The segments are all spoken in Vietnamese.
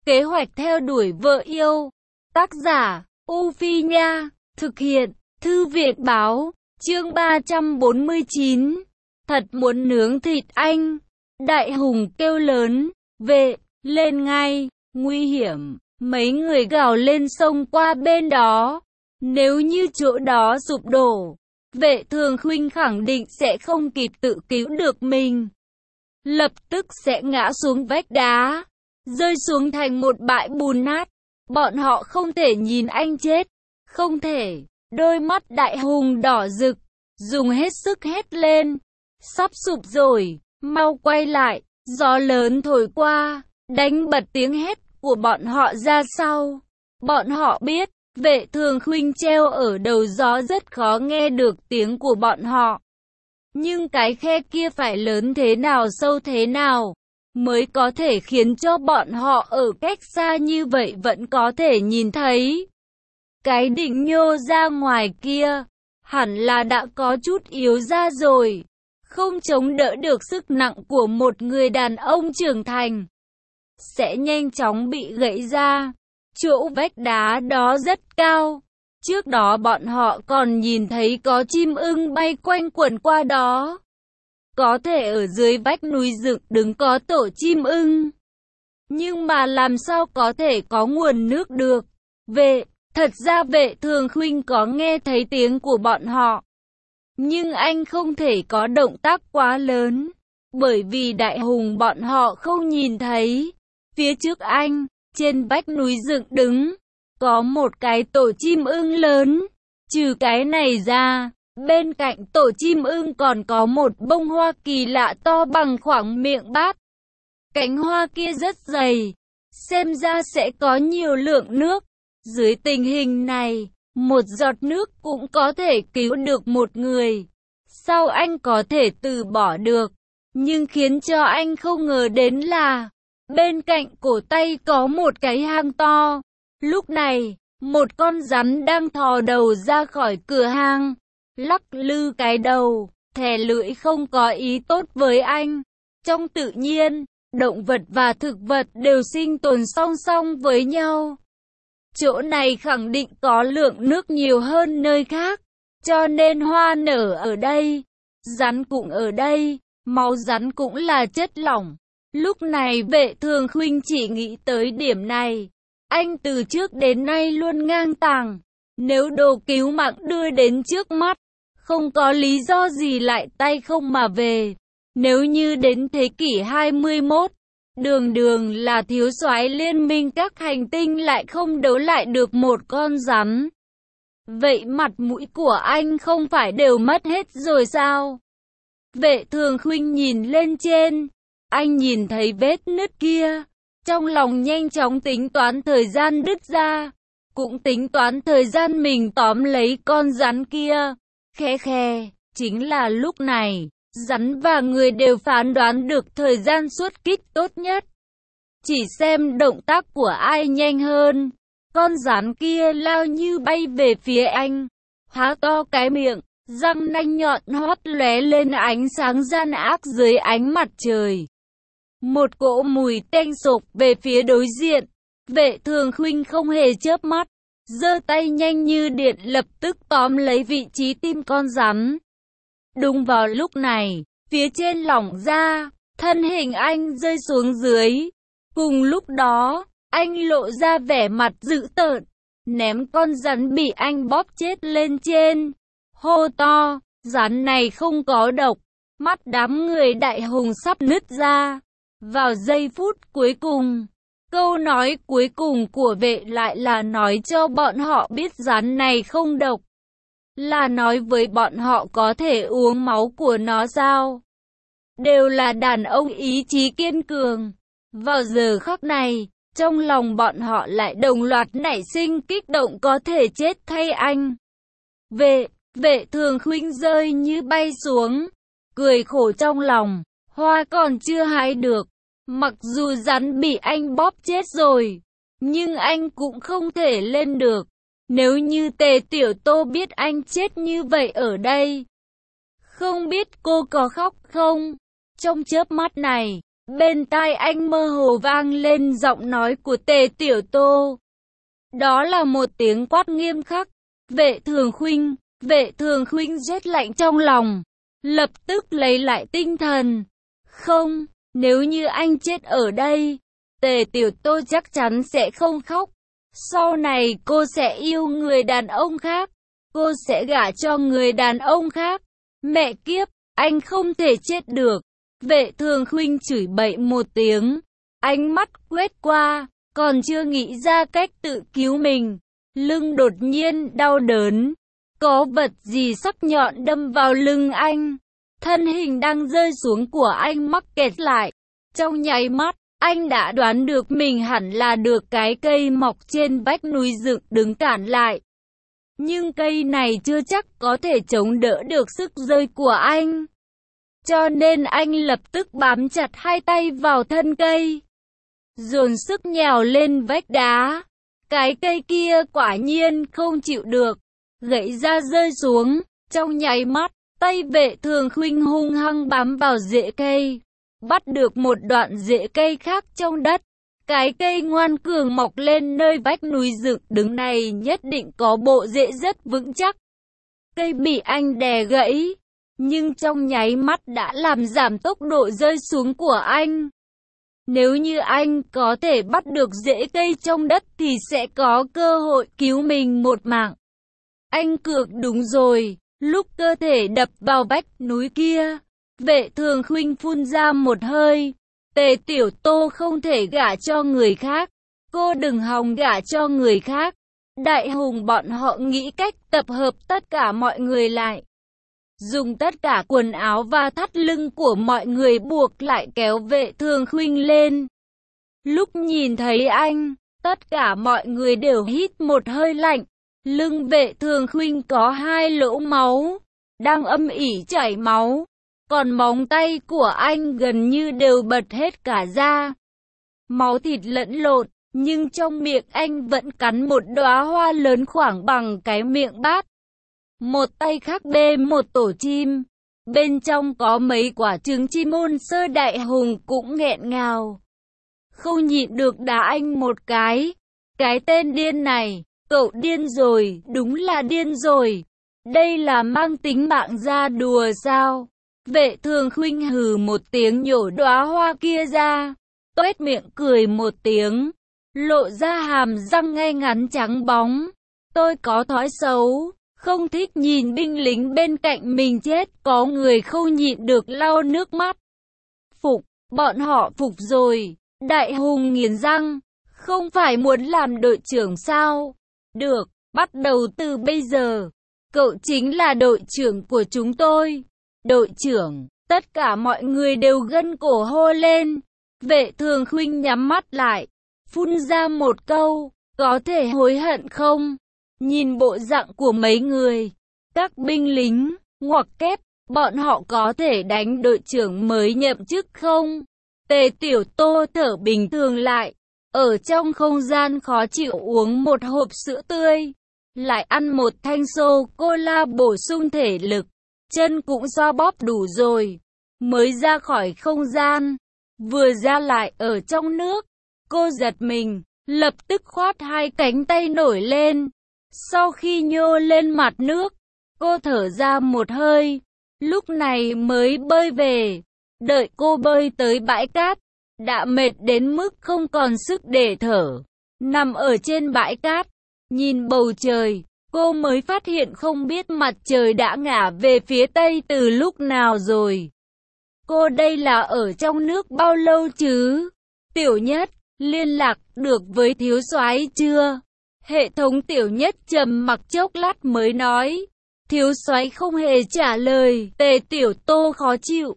Kế hoạch theo đuổi vợ yêu. Tác giả, U Phi Nha. Thực hiện, Thư viện Báo. Chương 349. Thật muốn nướng thịt anh. Đại hùng kêu lớn. Vệ, lên ngay. Nguy hiểm. Mấy người gào lên xông qua bên đó. Nếu như chỗ đó sụp đổ, Vệ Thường Khuynh khẳng định sẽ không kịp tự cứu được mình. Lập tức sẽ ngã xuống vách đá, rơi xuống thành một bãi bùn nát. Bọn họ không thể nhìn anh chết. Không thể. Đôi mắt đại hùng đỏ rực, dùng hết sức hét lên. Sắp sụp rồi, mau quay lại. Gió lớn thổi qua, đánh bật tiếng hét của bọn họ ra sau. Bọn họ biết, Vệ Thường Khuynh treo ở đầu gió rất khó nghe được tiếng của bọn họ. Nhưng cái khe kia phải lớn thế nào, sâu thế nào, mới có thể khiến cho bọn họ ở cách xa như vậy vẫn có thể nhìn thấy. Cái đỉnh nhô ra ngoài kia, hẳn là đã có chút yếu ra rồi, không chống đỡ được sức nặng của một người đàn ông trưởng thành. Sẽ nhanh chóng bị gãy ra. Chỗ vách đá đó rất cao. Trước đó bọn họ còn nhìn thấy có chim ưng bay quanh quẩn qua đó. Có thể ở dưới vách núi dựng đứng có tổ chim ưng. Nhưng mà làm sao có thể có nguồn nước được? Thật ra Vệ Thường Khuynh có nghe thấy tiếng của bọn họ. Nhưng anh không thể có động tác quá lớn. Bởi vì đại hùng bọn họ không nhìn thấy. Phía trước anh, trên vách núi dựng đứng, có một cái tổ chim ưng lớn. Trừ cái này ra, bên cạnh tổ chim ưng còn có một bông hoa kỳ lạ to bằng khoảng miệng bát. Cánh hoa kia rất dày, xem ra sẽ có nhiều lượng nước. Dưới tình hình này, một giọt nước cũng có thể cứu được một người. Sao anh có thể từ bỏ được? Nhưng khiến cho anh không ngờ đến là bên cạnh cổ tay có một cái hang to. Lúc này, một con rắn đang thò đầu ra khỏi cửa hang, lắc lư cái đầu, thè lưỡi không có ý tốt với anh. Trong tự nhiên, động vật và thực vật đều sinh tồn song song với nhau. Chỗ này khẳng định có lượng nước nhiều hơn nơi khác, cho nên hoa nở ở đây, rắn cũng ở đây, máu rắn cũng là chất lỏng. Lúc này Vệ Thường Khuynh chỉ nghĩ tới điểm này. Anh từ trước đến nay luôn ngang tàng. Nếu đồ cứu mạng đưa đến trước mắt, không có lý do gì lại tay không mà về. Nếu như đến thế kỷ 21, đường đường là thiếu soái liên minh các hành tinh lại không đấu lại được một con rắn. Vậy mặt mũi của anh không phải đều mất hết rồi sao? Vệ Thường Khuynh nhìn lên trên. Anh nhìn thấy vết nứt kia, trong lòng nhanh chóng tính toán thời gian đứt ra, cũng tính toán thời gian mình tóm lấy con rắn kia. Khẽ khè, chính là lúc này, rắn và người đều phán đoán được thời gian xuất kích tốt nhất. Chỉ xem động tác của ai nhanh hơn. Con rắn kia lao như bay về phía anh, há to cái miệng, răng nanh nhọn hoắt lóe lên ánh sáng gian ác dưới ánh mặt trời. Một cỗ mùi tanh sộc về phía đối diện. Vệ Thường Khuynh không hề chớp mắt, giơ tay nhanh như điện lập tức tóm lấy vị trí tim con rắn. Đúng vào lúc này, phía trên lỏng ra, thân hình anh rơi xuống dưới. Cùng lúc đó, anh lộ ra vẻ mặt dữ tợn, ném con rắn bị anh bóp chết lên trên. Hô to, rắn này không có độc. Mắt đám người đại hùng sắp nứt ra. Vào giây phút cuối cùng, câu nói cuối cùng của vệ lại là nói cho bọn họ biết rắn này không độc. Là nói với bọn họ có thể uống máu của nó sao? Đều là đàn ông ý chí kiên cường. Vào giờ khắc này, trong lòng bọn họ lại đồng loạt nảy sinh kích động có thể chết thay anh. Vệ Thường Khuynh rơi như bay xuống, cười khổ trong lòng. Hoa còn chưa hái được. Mặc dù rắn bị anh bóp chết rồi, nhưng anh cũng không thể lên được. Nếu như Tề Tiểu Tô biết anh chết như vậy ở đây, không biết cô có khóc không? Trong chớp mắt này, Bên tai anh mơ hồ vang lên giọng nói của Tề Tiểu Tô. Đó là một tiếng quát nghiêm khắc. Vệ Thường Khuynh rét lạnh trong lòng, lập tức lấy lại tinh thần. Không, nếu như anh chết ở đây, Tề Tiểu Tô chắc chắn sẽ không khóc. Sau này cô sẽ yêu người đàn ông khác, cô sẽ gả cho người đàn ông khác. Mẹ kiếp, anh không thể chết được. Vệ Thường Khuynh chửi bậy một tiếng, ánh mắt quét qua, còn chưa nghĩ ra cách tự cứu mình. Lưng đột nhiên đau đớn, có vật gì sắc nhọn đâm vào lưng anh. Thân hình đang rơi xuống của anh mắc kẹt lại. Trong nháy mắt, anh đã đoán được mình hẳn là được cái cây mọc trên vách núi dựng đứng cản lại. Nhưng cây này chưa chắc có thể chống đỡ được sức rơi của anh. Cho nên anh lập tức bám chặt hai tay vào thân cây, dồn sức nhào lên vách đá. Cái cây kia quả nhiên không chịu được, gãy ra rơi xuống. Trong nháy mắt, tay Vệ Thường Khuynh hung hăng bám vào rễ cây, bắt được một đoạn rễ cây khác trong đất. Cái cây ngoan cường mọc lên nơi vách núi dựng đứng này nhất định có bộ rễ rất vững chắc. Cây bị anh đè gãy, nhưng trong nháy mắt đã làm giảm tốc độ rơi xuống của anh. Nếu như anh có thể bắt được rễ cây trong đất thì sẽ có cơ hội cứu mình một mạng. Anh cược đúng rồi. Lúc cơ thể đập vào vách núi kia, Vệ Thường Khuynh phun ra một hơi. Tề Tiểu Tô không thể gả cho người khác. Cô đừng hòng gả cho người khác. Đại hùng bọn họ nghĩ cách tập hợp tất cả mọi người lại, dùng tất cả quần áo và thắt lưng của mọi người buộc lại kéo Vệ Thường Khuynh lên. Lúc nhìn thấy anh, tất cả mọi người đều hít một hơi lạnh. Lưng Vệ Thường Khuynh có hai lỗ máu, đang âm ỉ chảy máu. Còn móng tay của anh gần như đều bật hết cả ra. Máu thịt lẫn lộn, nhưng trong miệng anh vẫn cắn một đóa hoa lớn khoảng bằng cái miệng bát. Một tay khác bê một tổ chim, bên trong có mấy quả trứng chim ôn sơ. Đại hùng cũng nghẹn ngào, không nhịn được đá anh một cái. Cái tên điên này, cậu điên rồi, đúng là điên rồi. Đây là mang tính mạng ra đùa sao? Vệ Thường Khuynh hừ một tiếng nhổ đóa hoa kia ra, toét miệng cười một tiếng, lộ ra hàm răng ngay ngắn trắng bóng. Tôi có thói xấu, không thích nhìn binh lính bên cạnh mình chết. Có người không nhịn được lau nước mắt. Phục, bọn họ phục rồi. Đại hùng nghiến răng, không phải muốn làm đội trưởng sao? Được, bắt đầu từ bây giờ, cậu chính là đội trưởng của chúng tôi. Đội trưởng, tất cả mọi người đều gân cổ hô lên. Vệ Thường Khuynh nhắm mắt lại, phun ra một câu, có thể hối hận không? Nhìn bộ dạng của mấy người, các binh lính, ngoặc kép, bọn họ có thể đánh đội trưởng mới nhậm chức không? Tề Tiểu Tô thở bình thường lại, ở trong không gian khó chịu uống một hộp sữa tươi, lại ăn một thanh sô-cô-la bổ sung thể lực, chân cũng xoa bóp đủ rồi, mới ra khỏi không gian. Vừa ra lại ở trong nước, cô giật mình, lập tức khoát hai cánh tay nổi lên. Sau khi nhô lên mặt nước, cô thở ra một hơi, lúc này mới bơi về. Đợi cô bơi tới bãi cát, đã mệt đến mức không còn sức để thở. Nằm ở trên bãi cát, nhìn bầu trời, cô mới phát hiện không biết mặt trời đã ngả về phía tây từ lúc nào rồi. Cô đây là ở trong nước bao lâu chứ? Tiểu Nhất, liên lạc được với thiếu soái chưa? Hệ thống Tiểu Nhất trầm mặc chốc lát mới nói. Thiếu soái không hề trả lời. Tề Tiểu Tô khó chịu,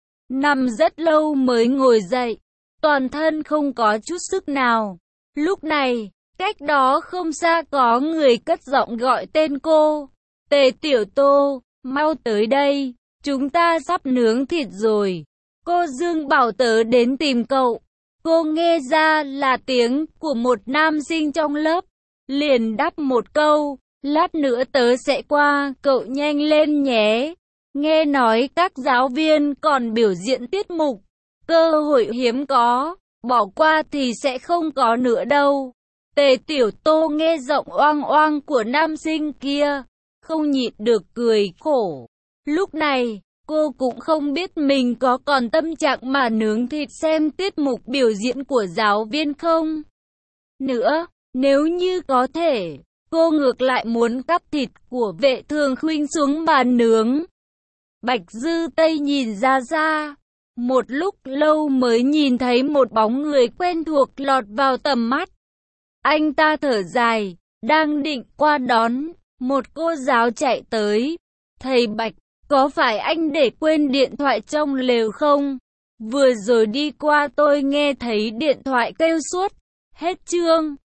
nằm rất lâu mới ngồi dậy, toàn thân không có chút sức nào. Lúc này, cách đó không xa có người cất giọng gọi tên cô. Tề Tiểu Tô, mau tới đây, chúng ta sắp nướng thịt rồi. Cô Dương bảo tớ đến tìm cậu. Cô nghe ra là tiếng của một nam sinh trong lớp, liền đáp một câu, lát nữa tớ sẽ qua, cậu nhanh lên nhé. Nghe nói các giáo viên còn biểu diễn tiết mục, cơ hội hiếm có, bỏ qua thì sẽ không có nữa đâu. Tề Tiểu Tô nghe giọng oang oang của nam sinh kia, không nhịn được cười khổ. Lúc này, cô cũng không biết mình có còn tâm trạng mà nướng thịt xem tiết mục biểu diễn của giáo viên không. Nữa, nếu như có thể, cô ngược lại muốn cắp thịt của Vệ Thường Khuynh xuống bàn nướng. Bạch Dư Tây nhìn ra xa, một lúc lâu mới nhìn thấy một bóng người quen thuộc lọt vào tầm mắt. Anh ta thở dài, đang định qua đón, một cô giáo chạy tới. Thầy Bạch, có phải anh để quên điện thoại trong lều không? Vừa rồi đi qua tôi nghe thấy điện thoại kêu suốt. Hết chương.